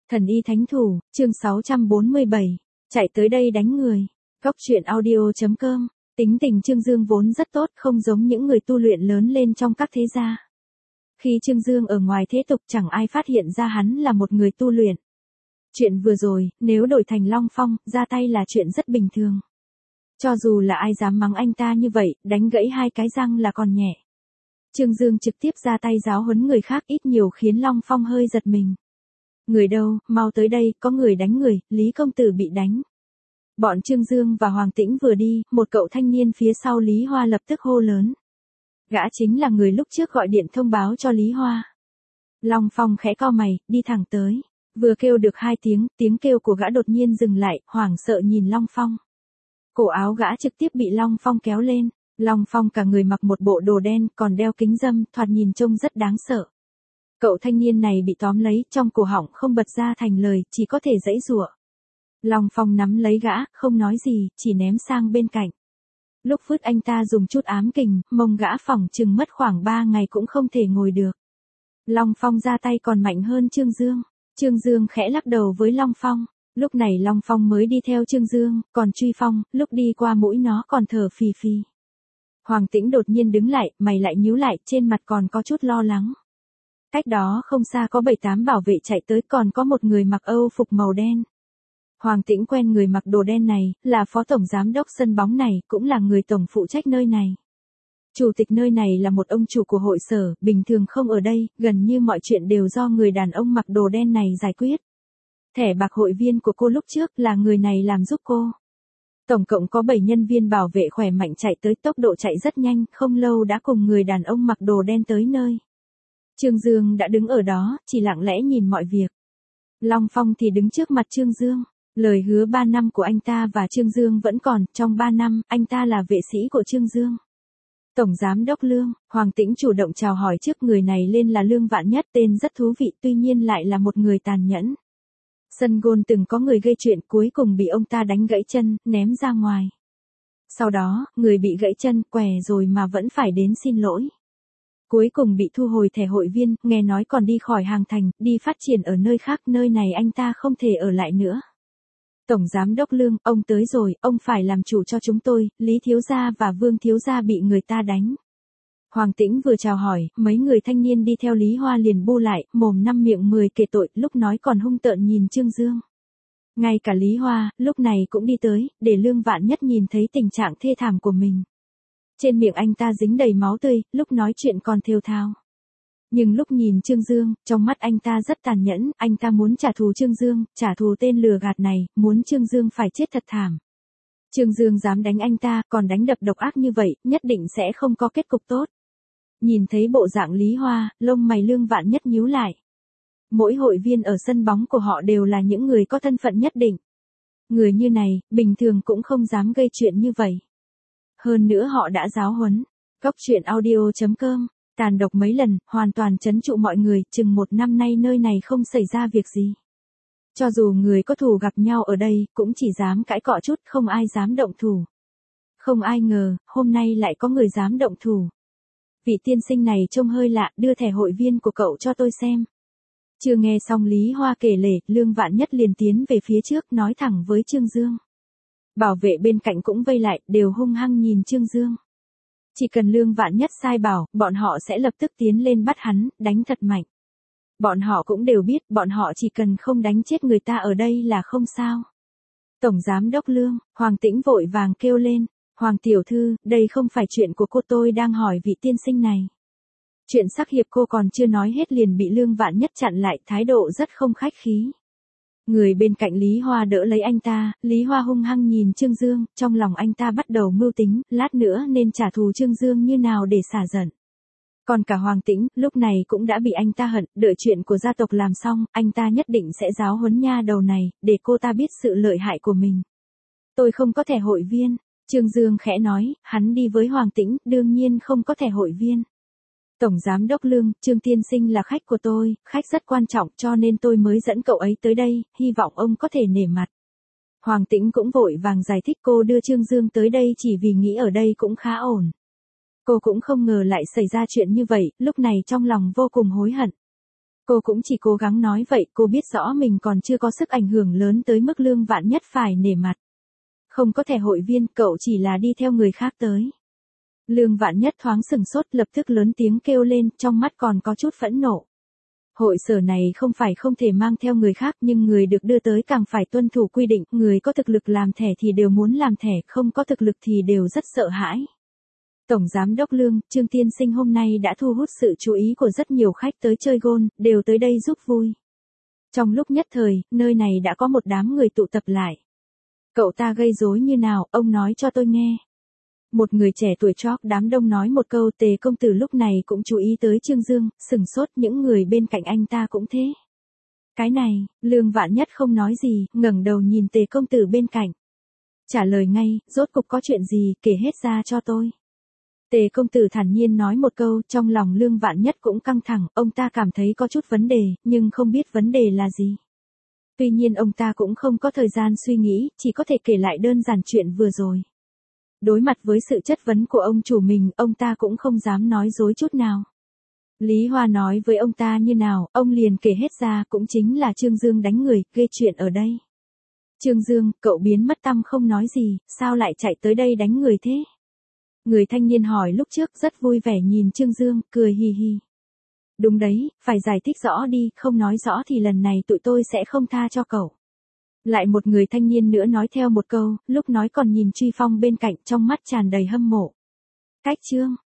Thần y thánh thủ, chương 647, chạy tới đây đánh người. Góc truyện audio.com, tính tình Trương Dương vốn rất tốt, không giống những người tu luyện lớn lên trong các thế gia. Khi Trương Dương ở ngoài thế tục chẳng ai phát hiện ra hắn là một người tu luyện. Chuyện vừa rồi, nếu đổi thành Long Phong, ra tay là chuyện rất bình thường. Cho dù là ai dám mắng anh ta như vậy, đánh gãy hai cái răng là còn nhẹ. Trương Dương trực tiếp ra tay giáo huấn người khác ít nhiều khiến Long Phong hơi giật mình. Người đâu, mau tới đây, có người đánh người, Lý công tử bị đánh. Bọn Trương Dương và Hoàng Tĩnh vừa đi, một cậu thanh niên phía sau Lý Hoa lập tức hô lớn. Gã chính là người lúc trước gọi điện thông báo cho Lý Hoa. Long Phong khẽ cau mày, đi thẳng tới. Vừa kêu được hai tiếng, tiếng kêu của gã đột nhiên dừng lại, hoảng sợ nhìn Long Phong. Cổ áo gã trực tiếp bị Long Phong kéo lên. Long Phong cả người mặc một bộ đồ đen, còn đeo kính râm, thoạt nhìn trông rất đáng sợ. Cậu thanh niên này bị tóm lấy, trong cổ họng không bật ra thành lời, chỉ có thể giãy giụa. Long Phong nắm lấy gã, không nói gì, chỉ ném sang bên cạnh. Lúc vứt anh ta dùng chút ám kình, mông gã phỏng chừng mất khoảng 3 ngày cũng không thể ngồi được. Long Phong ra tay còn mạnh hơn Trương Dương. Trương Dương khẽ lắc đầu với Long Phong. Lúc này Long Phong mới đi theo Trương Dương, còn Truy Phong, lúc đi qua mũi nó còn thở phì phì. Hoàng Tĩnh đột nhiên đứng lại, mày lại nhíu lại, trên mặt còn có chút lo lắng. Cách đó không xa có 7-8 bảo vệ chạy tới, còn có một người mặc Âu phục màu đen. Hoàng Tĩnh quen người mặc đồ đen này, là phó tổng giám đốc sân bóng này, cũng là người tổng phụ trách nơi này. Chủ tịch nơi này là một ông chủ của hội sở, bình thường không ở đây, gần như mọi chuyện đều do người đàn ông mặc đồ đen này giải quyết. Thẻ bạc hội viên của cô lúc trước là người này làm giúp cô. Tổng cộng có 7 nhân viên bảo vệ khỏe mạnh chạy tới, tốc độ chạy rất nhanh, không lâu đã cùng người đàn ông mặc đồ đen tới nơi. Trương Dương đã đứng ở đó, chỉ lặng lẽ nhìn mọi việc. Long Phong thì đứng trước mặt Trương Dương. Lời hứa 3 năm của anh ta và Trương Dương vẫn còn, trong 3 năm, anh ta là vệ sĩ của Trương Dương. Tổng giám đốc Lương, Hoàng Tĩnh chủ động chào hỏi trước, người này lên là Lương Vạn Nhất, tên rất thú vị, tuy nhiên lại là một người tàn nhẫn. Sân gôn từng có người gây chuyện, cuối cùng bị ông ta đánh gãy chân, ném ra ngoài. Sau đó, người bị gãy chân, què rồi mà vẫn phải đến xin lỗi. Cuối cùng bị thu hồi thẻ hội viên, nghe nói còn đi khỏi Hàng Thành, đi phát triển ở nơi khác, nơi này anh ta không thể ở lại nữa. Tổng giám đốc Lương, ông tới rồi, ông phải làm chủ cho chúng tôi, Lý thiếu gia và Vương thiếu gia bị người ta đánh. Hoàng Tĩnh vừa chào hỏi, mấy người thanh niên đi theo Lý Hoa liền bu lại, mồm 5 miệng 10 kể tội, lúc nói còn hung tợn nhìn Trương Dương. Ngay cả Lý Hoa, lúc này cũng đi tới, để Lương Vạn Nhất nhìn thấy tình trạng thê thảm của mình. Trên miệng anh ta dính đầy máu tươi, lúc nói chuyện còn thều thào. Nhưng lúc nhìn Trương Dương, trong mắt anh ta rất tàn nhẫn, anh ta muốn trả thù Trương Dương, trả thù tên lừa gạt này, muốn Trương Dương phải chết thật thảm. Trương Dương dám đánh anh ta, còn đánh đập độc ác như vậy, nhất định sẽ không có kết cục tốt. Nhìn thấy bộ dạng Lý Hoa, lông mày Lương Vạn Nhất nhíu lại. Mỗi hội viên ở sân bóng của họ đều là những người có thân phận nhất định. Người như này, bình thường cũng không dám gây chuyện như vậy. Hơn nữa họ đã giáo huấn. Góc truyện audio.com, tàn độc mấy lần, hoàn toàn trấn trụ mọi người, chừng 1 năm nay nơi này không xảy ra việc gì. Cho dù người có thù gặp nhau ở đây, cũng chỉ dám cãi cọ chút, không ai dám động thủ. Không ai ngờ, hôm nay lại có người dám động thủ. Vị tiên sinh này trông hơi lạ, đưa thẻ hội viên của cậu cho tôi xem. Chưa nghe xong Lý Hoa kể lể, Lương Vạn Nhất liền tiến về phía trước, nói thẳng với Trương Dương. Bảo vệ bên cạnh cũng vây lại, đều hung hăng nhìn Trương Dương. Chỉ cần Lương Vạn Nhất sai bảo, bọn họ sẽ lập tức tiến lên bắt hắn, đánh thật mạnh. Bọn họ cũng đều biết, bọn họ chỉ cần không đánh chết người ta ở đây là không sao. Tổng giám đốc Lương, Hoàng Tĩnh vội vàng kêu lên. Hoàng tiểu thư, đây không phải chuyện của cô, tôi đang hỏi vị tiên sinh này. Chuyện sắc hiệp cô còn chưa nói hết liền bị Lương Vạn Nhất chặn lại, thái độ rất không khách khí. Người bên cạnh Lý Hoa đỡ lấy anh ta, Lý Hoa hung hăng nhìn Trương Dương, trong lòng anh ta bắt đầu mưu tính, lát nữa nên trả thù Trương Dương như nào để xả giận. Còn cả Hoàng Tĩnh, lúc này cũng đã bị anh ta hận, đợi chuyện của gia tộc làm xong, anh ta nhất định sẽ giáo huấn nha đầu này, để cô ta biết sự lợi hại của mình. Tôi không có thẻ hội viên, Trương Dương khẽ nói, hắn đi với Hoàng Tĩnh, đương nhiên không có thẻ hội viên. Tổng giám đốc Lương, Trương tiên sinh là khách của tôi, khách rất quan trọng cho nên tôi mới dẫn cậu ấy tới đây, hy vọng ông có thể nể mặt. Hoàng Tĩnh cũng vội vàng giải thích cô đưa Trương Dương tới đây chỉ vì nghĩ ở đây cũng khá ổn. Cô cũng không ngờ lại xảy ra chuyện như vậy, lúc này trong lòng vô cùng hối hận. Cô cũng chỉ cố gắng nói vậy, cô biết rõ mình còn chưa có sức ảnh hưởng lớn tới mức Lương Vạn Nhất phải nể mặt. Không có thẻ hội viên, cậu chỉ là đi theo người khác tới. Lương Vạn Nhất thoáng sừng sốt, lập tức lớn tiếng kêu lên, trong mắt còn có chút phẫn nộ. Hội sở này không phải không thể mang theo người khác, nhưng người được đưa tới càng phải tuân thủ quy định, người có thực lực làm thẻ thì đều muốn làm thẻ, không có thực lực thì đều rất sợ hãi. Tổng Giám đốc Lương, Trương Tiên Sinh hôm nay đã thu hút sự chú ý của rất nhiều khách tới chơi golf, đều tới đây giúp vui. Trong lúc nhất thời, nơi này đã có một đám người tụ tập lại. Cậu ta gây rối như nào, ông nói cho tôi nghe. Một người trẻ tuổi chóp đám đông nói một câu. Tề công tử lúc này cũng chú ý tới Trương Dương, sừng sốt, những người bên cạnh anh ta cũng thế. Cái này, Lương Vạn Nhất không nói gì, ngẩng đầu nhìn Tề công tử bên cạnh. Trả lời ngay, rốt cục có chuyện gì, kể hết ra cho tôi. Tề công tử thản nhiên nói một câu, trong lòng Lương Vạn Nhất cũng căng thẳng, ông ta cảm thấy có chút vấn đề, nhưng không biết vấn đề là gì. Tuy nhiên ông ta cũng không có thời gian suy nghĩ, chỉ có thể kể lại đơn giản chuyện vừa rồi. Đối mặt với sự chất vấn của ông chủ mình, ông ta cũng không dám nói dối chút nào. Lý Hoa nói với ông ta như nào, ông liền kể hết ra, cũng chính là Trương Dương đánh người, gây chuyện ở đây. Trương Dương, cậu biến mất tăm không nói gì, sao lại chạy tới đây đánh người thế? Người thanh niên hỏi lúc trước rất vui vẻ nhìn Trương Dương, cười hì hì. Đúng đấy, phải giải thích rõ đi, không nói rõ thì lần này tụi tôi sẽ không tha cho cậu. Lại một người thanh niên nữa nói theo một câu, lúc nói còn nhìn Truy Phong bên cạnh, trong mắt tràn đầy hâm mộ. Cách Trương